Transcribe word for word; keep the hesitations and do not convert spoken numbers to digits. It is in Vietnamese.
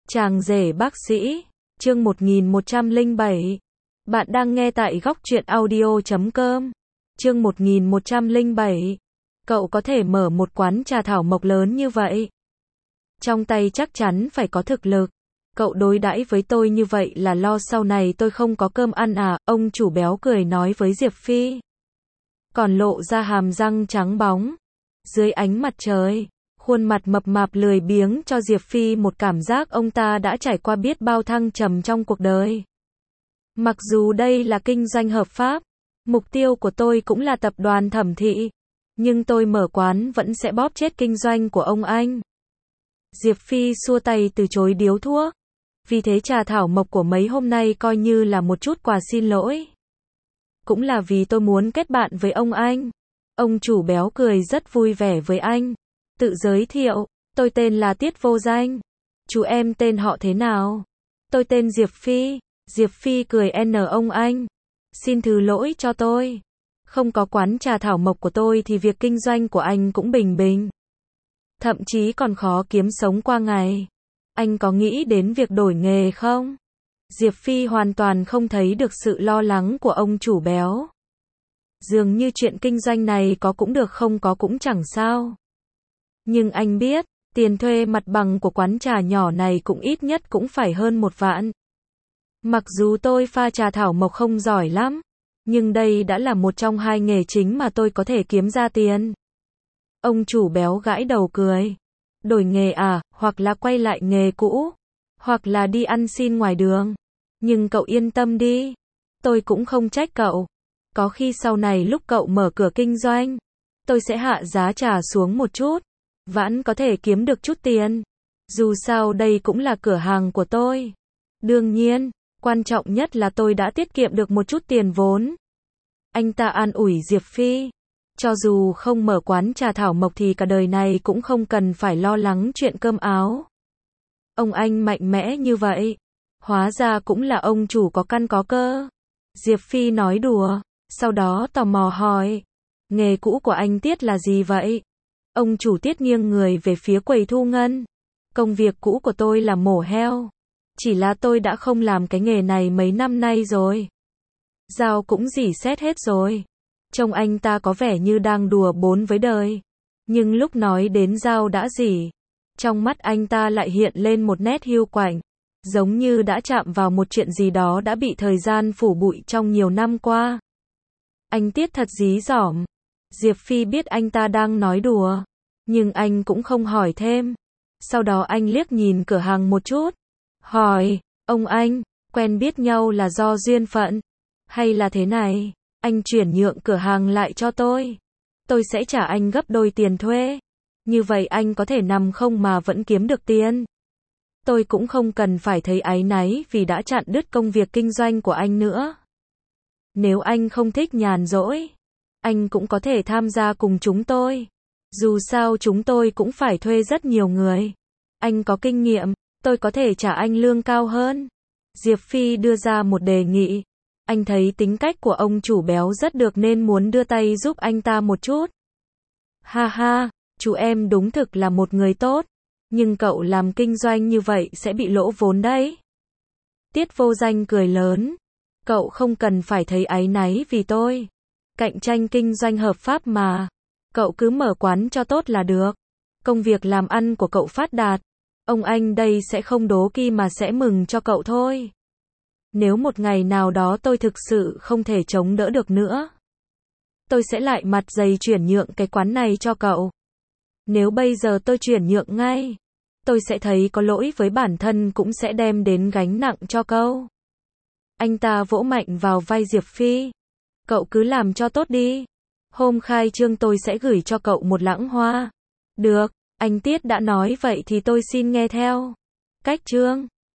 Chàng rể bác sĩ, chương một nghìn một trăm lẻ bảy. Bạn đang nghe tại góc truyện audio chấm com. Chương một nghìn một trăm lẻ bảy. Cậu có thể mở một quán trà thảo mộc lớn như vậy. Trong tay chắc chắn phải có thực lực. Cậu đối đãi với tôi như vậy là lo sau này tôi không có cơm ăn à? Ông chủ béo cười nói với Diệp Phi. Còn lộ ra hàm răng trắng bóng. Dưới ánh mặt trời, khuôn mặt mập mạp lười biếng cho Diệp Phi một cảm giác ông ta đã trải qua biết bao thăng trầm trong cuộc đời. Mặc dù đây là kinh doanh hợp pháp, mục tiêu của tôi cũng là tập đoàn Thẩm Thị, nhưng tôi mở quán vẫn sẽ bóp chết kinh doanh của ông anh. Diệp Phi xua tay từ chối điếu thuốc. Vì thế trà thảo mộc của mấy hôm nay coi như là một chút quà xin lỗi. Cũng là vì tôi muốn kết bạn với ông anh. Ông chủ béo cười rất vui vẻ với anh. Tự giới thiệu, tôi tên là Tiết Vô Danh. Chú em tên họ thế nào? Tôi tên Diệp Phi. Diệp Phi cười n ông anh. Xin thứ lỗi cho tôi. Không có quán trà thảo mộc của tôi thì việc kinh doanh của anh cũng bình bình. Thậm chí còn khó kiếm sống qua ngày. Anh có nghĩ đến việc đổi nghề không? Diệp Phi hoàn toàn không thấy được sự lo lắng của ông chủ béo. Dường như chuyện kinh doanh này có cũng được không có cũng chẳng sao. Nhưng anh biết, tiền thuê mặt bằng của quán trà nhỏ này cũng ít nhất cũng phải hơn một vạn. Mặc dù tôi pha trà thảo mộc không giỏi lắm, nhưng đây đã là một trong hai nghề chính mà tôi có thể kiếm ra tiền. Ông chủ béo gãi đầu cười. Đổi nghề à, hoặc là quay lại nghề cũ, hoặc là đi ăn xin ngoài đường. Nhưng cậu yên tâm đi, tôi cũng không trách cậu. Có khi sau này lúc cậu mở cửa kinh doanh, tôi sẽ hạ giá trà xuống một chút, vẫn có thể kiếm được chút tiền. Dù sao đây cũng là cửa hàng của tôi. Đương nhiên, quan trọng nhất là tôi đã tiết kiệm được một chút tiền vốn. Anh ta an ủi Diệp Phi. Cho dù không mở quán trà thảo mộc thì cả đời này cũng không cần phải lo lắng chuyện cơm áo. Ông anh mạnh mẽ như vậy, hóa ra cũng là ông chủ có căn có cơ. Diệp Phi nói đùa, sau đó tò mò hỏi, nghề cũ của anh Tiết là gì vậy? Ông chủ Tiết nghiêng người về phía quầy thu ngân. Công việc cũ của tôi là mổ heo. Chỉ là tôi đã không làm cái nghề này mấy năm nay rồi. Dao cũng rỉ sét hết rồi. Trông anh ta có vẻ như đang đùa bỡn với đời. Nhưng lúc nói đến dao đã rỉ, trong mắt anh ta lại hiện lên một nét hiu quạnh. Giống như đã chạm vào một chuyện gì đó đã bị thời gian phủ bụi trong nhiều năm qua. Anh Tiết thật dí dỏm. Diệp Phi biết anh ta đang nói đùa, nhưng anh cũng không hỏi thêm. Sau đó anh liếc nhìn cửa hàng một chút. Hỏi, ông anh, quen biết nhau là do duyên phận? Hay là thế này, anh chuyển nhượng cửa hàng lại cho tôi. Tôi sẽ trả anh gấp đôi tiền thuê. Như vậy anh có thể nằm không mà vẫn kiếm được tiền. Tôi cũng không cần phải thấy áy náy vì đã chặn đứt công việc kinh doanh của anh nữa. Nếu anh không thích nhàn rỗi, anh cũng có thể tham gia cùng chúng tôi. Dù sao chúng tôi cũng phải thuê rất nhiều người. Anh có kinh nghiệm, tôi có thể trả anh lương cao hơn. Diệp Phi đưa ra một đề nghị. Anh thấy tính cách của ông chủ béo rất được nên muốn đưa tay giúp anh ta một chút. Ha ha, chú em đúng thực là một người tốt. Nhưng cậu làm kinh doanh như vậy sẽ bị lỗ vốn đấy. Tiết Vô Danh cười lớn. Cậu không cần phải thấy áy náy vì tôi. Cạnh tranh kinh doanh hợp pháp mà. Cậu cứ mở quán cho tốt là được. Công việc làm ăn của cậu phát đạt. Ông anh đây sẽ không đố kỵ mà sẽ mừng cho cậu thôi. Nếu một ngày nào đó tôi thực sự không thể chống đỡ được nữa, tôi sẽ lại mặt dày chuyển nhượng cái quán này cho cậu. Nếu bây giờ tôi chuyển nhượng ngay, tôi sẽ thấy có lỗi với bản thân cũng sẽ đem đến gánh nặng cho cậu. Anh ta vỗ mạnh vào vai Diệp Phi. Cậu cứ làm cho tốt đi. Hôm khai trương tôi sẽ gửi cho cậu một lẵng hoa. Được, anh Tiết đã nói vậy thì tôi xin nghe theo. Cách trương.